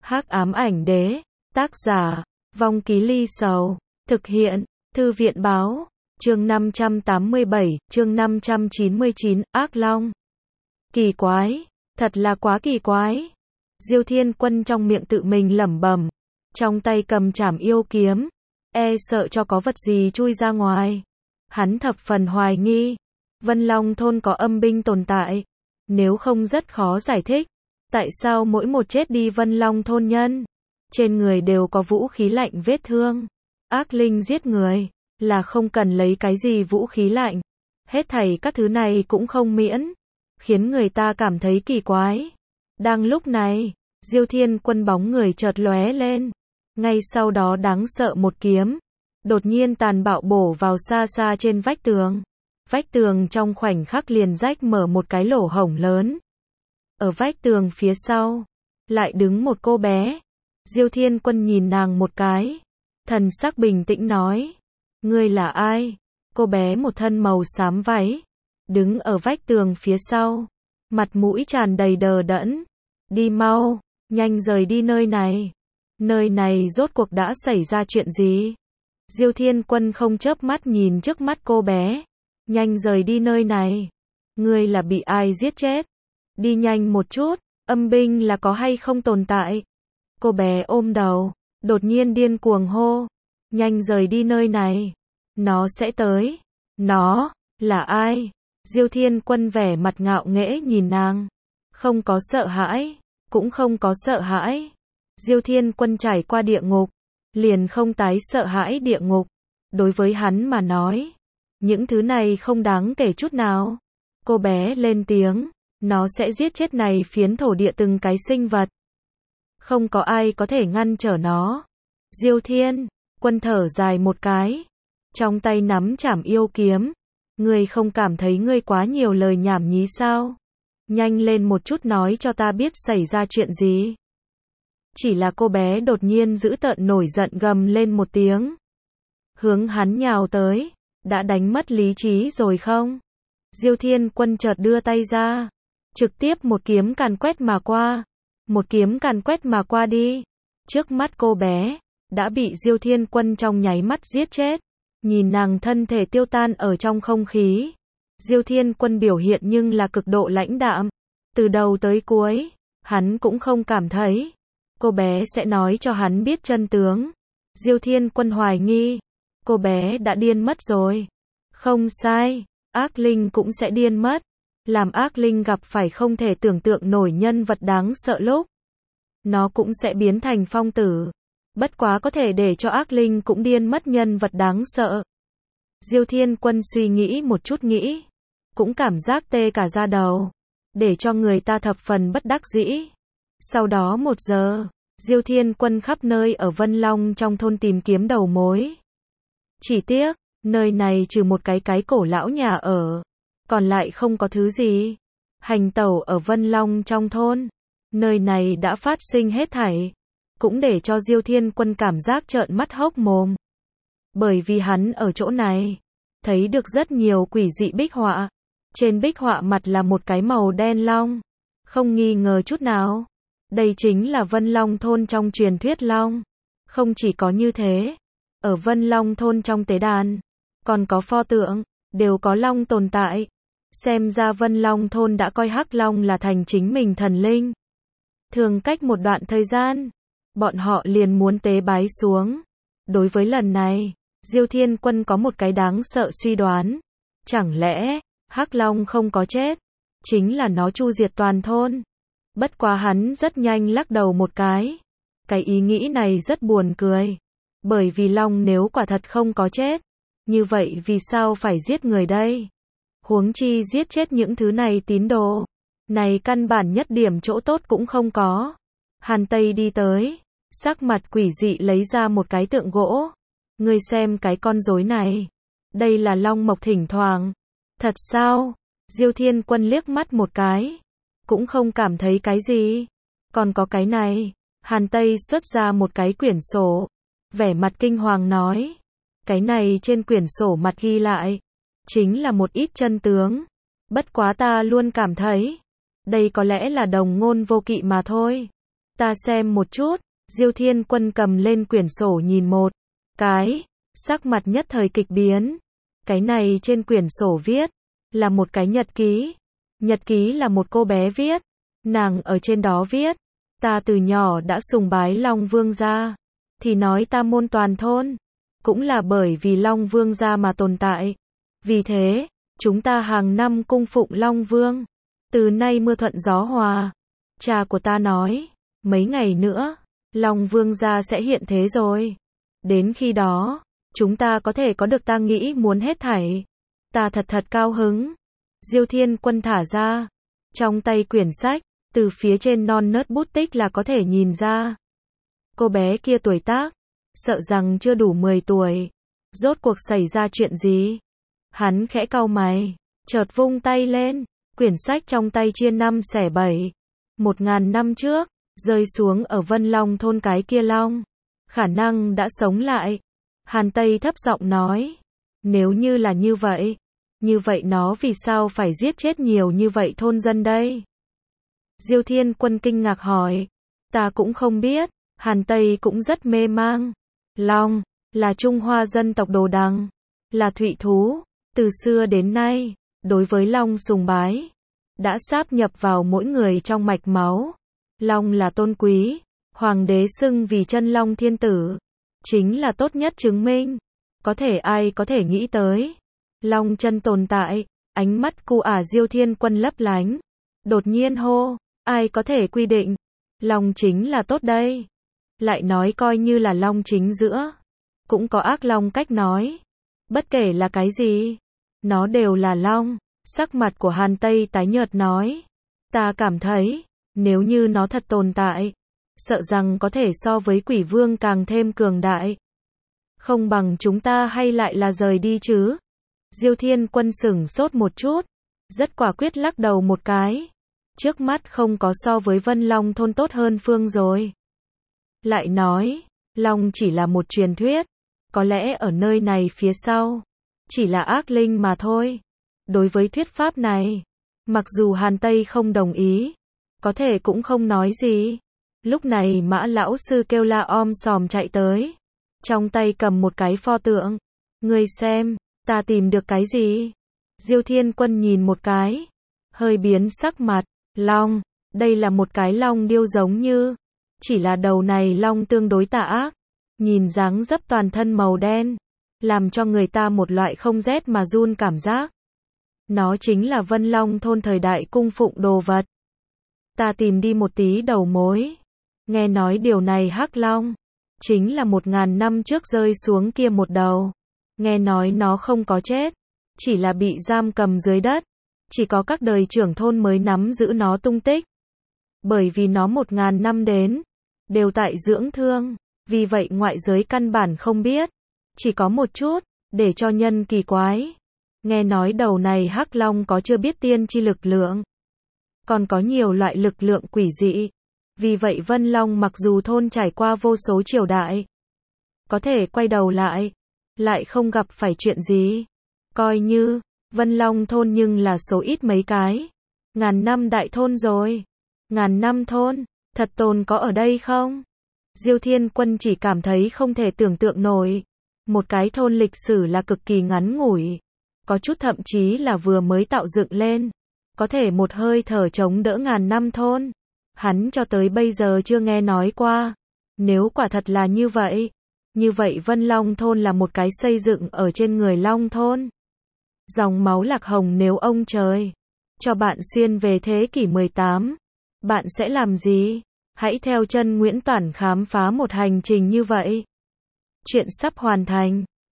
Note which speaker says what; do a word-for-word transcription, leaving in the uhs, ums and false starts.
Speaker 1: Hắc ám ảnh đế, tác giả, Vong Ký Ly Sầu, thực hiện, Thư viện báo, chương năm trăm tám mươi bảy, chương năm trăm chín mươi chín, Ác Long. Kỳ quái, thật là quá kỳ quái. Diêu Thiên Quân trong miệng tự mình lẩm bẩm, trong tay cầm trảm yêu kiếm, e sợ cho có vật gì chui ra ngoài. Hắn thập phần hoài nghi, Vân Long thôn có âm binh tồn tại, nếu không rất khó giải thích, tại sao mỗi một chết đi Vân Long thôn nhân, trên người đều có vũ khí lạnh vết thương. Ác linh giết người, là không cần lấy cái gì vũ khí lạnh. Hết thảy các thứ này cũng không miễn, khiến người ta cảm thấy kỳ quái. Đang lúc này, Diêu Thiên Quân bóng người chợt lóe lên, ngay sau đó đáng sợ một kiếm, đột nhiên tàn bạo bổ vào xa xa trên vách tường. Vách tường trong khoảnh khắc liền rách mở một cái lỗ hổng lớn. Ở vách tường phía sau, lại đứng một cô bé. Diêu Thiên Quân nhìn nàng một cái, thần sắc bình tĩnh nói, ngươi là ai? Cô bé một thân màu xám váy, đứng ở vách tường phía sau, mặt mũi tràn đầy đờ đẫn. Đi mau, nhanh rời đi nơi này. Nơi này rốt cuộc đã xảy ra chuyện gì? Diêu Thiên Quân không chớp mắt nhìn trước mắt cô bé. Nhanh rời đi nơi này. Ngươi là bị ai giết chết? Đi nhanh một chút, âm binh là có hay không tồn tại? Cô bé ôm đầu, đột nhiên điên cuồng hô. Nhanh rời đi nơi này. Nó sẽ tới. Nó, là ai? Diêu Thiên Quân vẻ mặt ngạo nghễ nhìn nàng. Không có sợ hãi, cũng không có sợ hãi. Diêu Thiên Quân trải qua địa ngục, liền không tái sợ hãi địa ngục. Đối với hắn mà nói, những thứ này không đáng kể chút nào. Cô bé lên tiếng, nó sẽ giết chết này phiến thổ địa từng cái sinh vật. Không có ai có thể ngăn trở nó. Diêu Thiên Quân thở dài một cái, trong tay nắm trảm yêu kiếm. Ngươi không cảm thấy ngươi quá nhiều lời nhảm nhí sao? Nhanh lên một chút nói cho ta biết xảy ra chuyện gì. Chỉ là cô bé đột nhiên dữ tợn nổi giận gầm lên một tiếng, hướng hắn nhào tới. Đã đánh mất lý trí rồi không? Diêu Thiên Quân chợt đưa tay ra, trực tiếp một kiếm càn quét mà qua. Một kiếm càn quét mà qua đi. Trước mắt cô bé, đã bị Diêu Thiên Quân trong nháy mắt giết chết. Nhìn nàng thân thể tiêu tan ở trong không khí. Diêu Thiên Quân biểu hiện nhưng là cực độ lãnh đạm. Từ đầu tới cuối, hắn cũng không cảm thấy cô bé sẽ nói cho hắn biết chân tướng. Diêu Thiên Quân hoài nghi, cô bé đã điên mất rồi. Không sai, ác linh cũng sẽ điên mất. Làm ác linh gặp phải không thể tưởng tượng nổi nhân vật đáng sợ lúc, nó cũng sẽ biến thành phong tử. Bất quá có thể để cho ác linh cũng điên mất nhân vật đáng sợ. Diêu Thiên Quân suy nghĩ một chút nghĩ, cũng cảm giác tê cả da đầu, để cho người ta thập phần bất đắc dĩ. Sau đó một giờ, Diêu Thiên Quân khắp nơi ở Vân Long trong thôn tìm kiếm đầu mối. Chỉ tiếc, nơi này trừ một cái cái cổ lão nhà ở, còn lại không có thứ gì. Hành tẩu ở Vân Long trong thôn, nơi này đã phát sinh hết thảy, cũng để cho Diêu Thiên Quân cảm giác trợn mắt hốc mồm. Bởi vì hắn ở chỗ này, thấy được rất nhiều quỷ dị bích họa. Trên bích họa mặt là một cái màu đen long. Không nghi ngờ chút nào, đây chính là Vân Long thôn trong truyền thuyết long. Không chỉ có như thế, ở Vân Long thôn trong tế đàn, còn có pho tượng, đều có long tồn tại. Xem ra Vân Long thôn đã coi Hắc Long là thành chính mình thần linh. Thường cách một đoạn thời gian, bọn họ liền muốn tế bái xuống. Đối với lần này, Diêu Thiên Quân có một cái đáng sợ suy đoán. Chẳng lẽ, Hắc Long không có chết, chính là nó chu diệt toàn thôn. Bất quá hắn rất nhanh lắc đầu một cái. Cái ý nghĩ này rất buồn cười. Bởi vì Long nếu quả thật không có chết, như vậy vì sao phải giết người đây? Huống chi giết chết những thứ này tín đồ. Này căn bản nhất điểm chỗ tốt cũng không có. Hàn Tây đi tới, sắc mặt quỷ dị lấy ra một cái tượng gỗ. Ngươi xem cái con rối này. Đây là Long Mộc thỉnh thoảng. Thật sao? Diêu Thiên Quân liếc mắt một cái, cũng không cảm thấy cái gì. Còn có cái này. Hàn Tây xuất ra một cái quyển sổ, vẻ mặt kinh hoàng nói. Cái này trên quyển sổ mặt ghi lại, chính là một ít chân tướng. Bất quá ta luôn cảm thấy, đây có lẽ là đồng ngôn vô kỵ mà thôi. Ta xem một chút. Diêu Thiên Quân cầm lên quyển sổ nhìn một cái, sắc mặt nhất thời kịch biến. Cái này trên quyển sổ viết là một cái nhật ký. Nhật ký là một cô bé viết. Nàng ở trên đó viết, ta từ nhỏ đã sùng bái Long Vương gia, thì nói ta môn toàn thôn, cũng là bởi vì Long Vương gia mà tồn tại. Vì thế, chúng ta hàng năm cung phụng Long Vương. Từ nay mưa thuận gió hòa. Cha của ta nói, mấy ngày nữa, Long Vương gia sẽ hiện thế rồi. Đến khi đó, chúng ta có thể có được ta nghĩ muốn hết thảy. Ta thật thật cao hứng. Diêu Thiên Quân thả ra. Trong tay quyển sách, từ phía trên non nớt bút tích là có thể nhìn ra. Cô bé kia tuổi tác, sợ rằng chưa đủ mười tuổi. Rốt cuộc xảy ra chuyện gì? Hắn khẽ cau mày, chợt vung tay lên. Quyển sách trong tay chia năm xẻ bảy. Một ngàn năm trước, rơi xuống ở Vân Long thôn cái kia long. Khả năng đã sống lại. Hàn Tây thấp giọng nói. Nếu như là như vậy, như vậy nó vì sao phải giết chết nhiều như vậy thôn dân đây? Diêu Thiên Quân kinh ngạc hỏi. Ta cũng không biết. Hàn Tây cũng rất mê mang. Long, là Trung Hoa dân tộc Đồ Đằng, là thụy thú. Từ xưa đến nay, đối với Long sùng bái, đã sáp nhập vào mỗi người trong mạch máu. Long là tôn quý, hoàng đế xưng vì chân Long thiên tử, chính là tốt nhất chứng minh. Có thể ai có thể nghĩ tới, Long chân tồn tại. Ánh mắt cu ả Diêu Thiên Quân lấp lánh, đột nhiên hô, ai có thể quy định, Long chính là tốt đây. Lại nói coi như là Long chính giữa, cũng có ác Long cách nói. Bất kể là cái gì, nó đều là Long. Sắc mặt của Hàn Tây tái nhợt nói, ta cảm thấy, nếu như nó thật tồn tại, sợ rằng có thể so với quỷ vương càng thêm cường đại. Không bằng chúng ta hay lại là rời đi chứ? Diêu Thiên Quân sửng sốt một chút, rất quả quyết lắc đầu một cái. Trước mắt không có so với Vân Long thôn tốt hơn phương rồi. Lại nói, Long chỉ là một truyền thuyết, có lẽ ở nơi này phía sau, chỉ là ác linh mà thôi. Đối với thuyết pháp này, mặc dù Hàn Tây không đồng ý, có thể cũng không nói gì. Lúc này Mã lão sư kêu la om sòm chạy tới, trong tay cầm một cái pho tượng. Ngươi xem, ta tìm được cái gì? Diêu Thiên Quân nhìn một cái, hơi biến sắc mặt. Long, đây là một cái long điêu giống như, chỉ là đầu này long tương đối tà ác, nhìn dáng dấp toàn thân màu đen, làm cho người ta một loại không rét mà run cảm giác. Nó chính là Vân Long thôn thời đại cung phụng đồ vật. Ta tìm đi một tí đầu mối. Nghe nói điều này Hắc Long, chính là một ngàn năm trước rơi xuống kia một đầu. Nghe nói nó không có chết, chỉ là bị giam cầm dưới đất. Chỉ có các đời trưởng thôn mới nắm giữ nó tung tích. Bởi vì nó một ngàn năm đến, đều tại dưỡng thương. Vì vậy ngoại giới căn bản không biết. Chỉ có một chút, để cho nhân kỳ quái. Nghe nói đầu này Hắc Long có chưa biết tiên chi lực lượng, còn có nhiều loại lực lượng quỷ dị. Vì vậy Vân Long mặc dù thôn trải qua vô số triều đại, có thể quay đầu lại, lại không gặp phải chuyện gì. Coi như Vân Long thôn nhưng là số ít mấy cái. Ngàn năm đại thôn rồi. Ngàn năm thôn, thật tồn có ở đây không? Diêu Thiên Quân chỉ cảm thấy không thể tưởng tượng nổi. Một cái thôn lịch sử là cực kỳ ngắn ngủi. Có chút thậm chí là vừa mới tạo dựng lên. Có thể một hơi thở chống đỡ ngàn năm thôn. Hắn cho tới bây giờ chưa nghe nói qua. Nếu quả thật là như vậy, như vậy Vân Long thôn là một cái xây dựng ở trên người Long thôn. Dòng máu Lạc Hồng nếu ông trời cho bạn xuyên về thế kỷ mười tám, bạn sẽ làm gì? Hãy theo chân Nguyễn Toản khám phá một hành trình như vậy. Chuyện sắp hoàn thành.